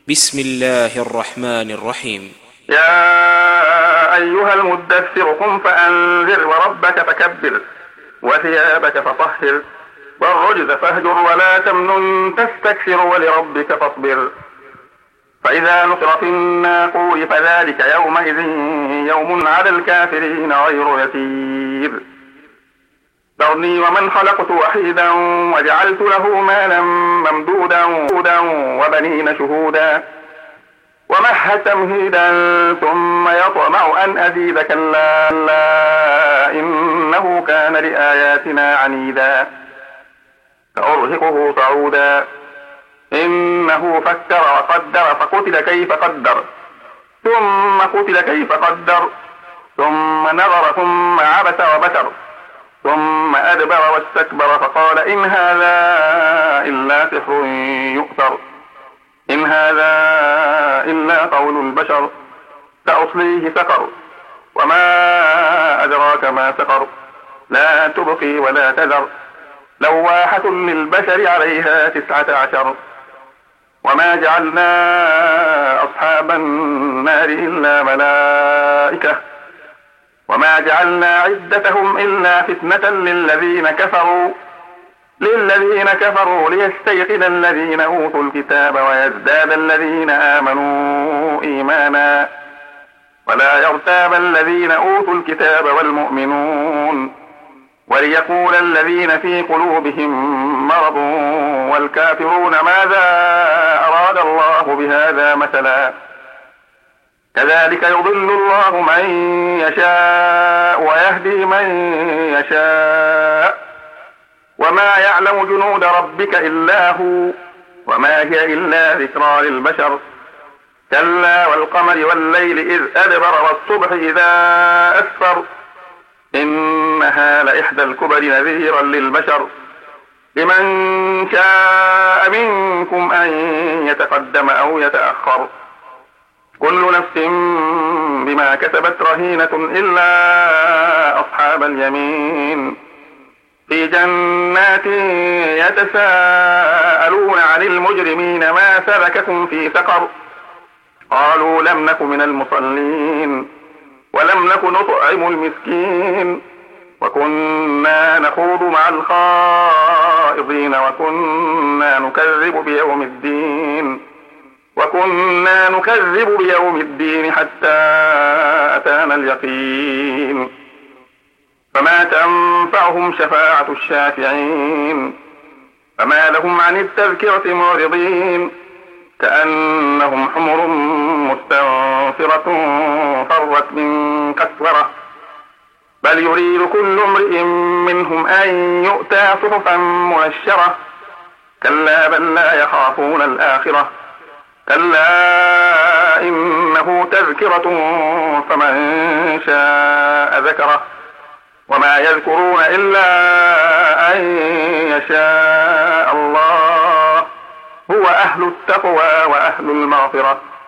بسم الله الرحمن الرحيم. يا أيها المدثر قم فأنذر وربك فكبر وثيابك فطهر والرجز فاهجر ولا تمنن تستكثر ولربك فاصبر فإذا نقر في الناقور فذلك يومئذ يوم على الكافرين غير يسير ذرني ومن خلقت وحيدا وجعلت له مالا ممدودا وبنين شهودا ومهدت تمهيدا ثم يطمع أن أزيد كلا إنه كان لآياتنا عنيدا سأرهقه صعودا إنه فكر وقدر فقتل كيف قدر ثم قتل كيف قدر ثم نظر ثم عبس وبسر ثم أدبر واستكبر فقال إن هذا إلا سحر يؤثر إن هذا إلا قول البشر سأصليه سقر وما أدراك ما سقر لا تبقي ولا تذر لواحة للبشر عليها 19 وما جعلنا أصحاب النار إلا ملائكة وما جعلنا عدتهم إلا فتنة للذين كفروا ليستيقن الذين أوتوا الكتاب ويزداد الذين آمنوا إيمانا ولا يرتاب الذين أوتوا الكتاب والمؤمنون وليقول الذين في قلوبهم مرض والكافرون ماذا أراد الله بهذا مثلا كذلك يضل الله من يشاء ويهدي من يشاء وما يعلم جنود ربك إلا هو وما هي إلا ذكرى للبشر كلا والقمر والليل إذ أدبر والصبح إذا أسفر إنها لإحدى الكبر نذيرا للبشر لمن شاء منكم أن يتقدم أو يتأخر كل نفس بما كسبت رهينة إلا أصحاب اليمين في جنات يتساءلون عن المجرمين ما سلككم في سقر قالوا لم نك من المصلين ولم نك نطعم المسكين وكنا نخوض مع الخائضين وكنا نكذب بيوم الدين حتى أتانا اليقين فما تنفعهم شفاعة الشافعين فما لهم عن التذكرة معرضين كأنهم حمر مستنفرة فرت من قسورة بل يريد كل امرئ منهم أن يؤتى صحفا منشرة كلا بل لا يخافون الآخرة كلا إنه تذكرة فمن شاء ذكره وما يذكرون إلا أن يشاء الله هو أهل التقوى وأهل المغفرة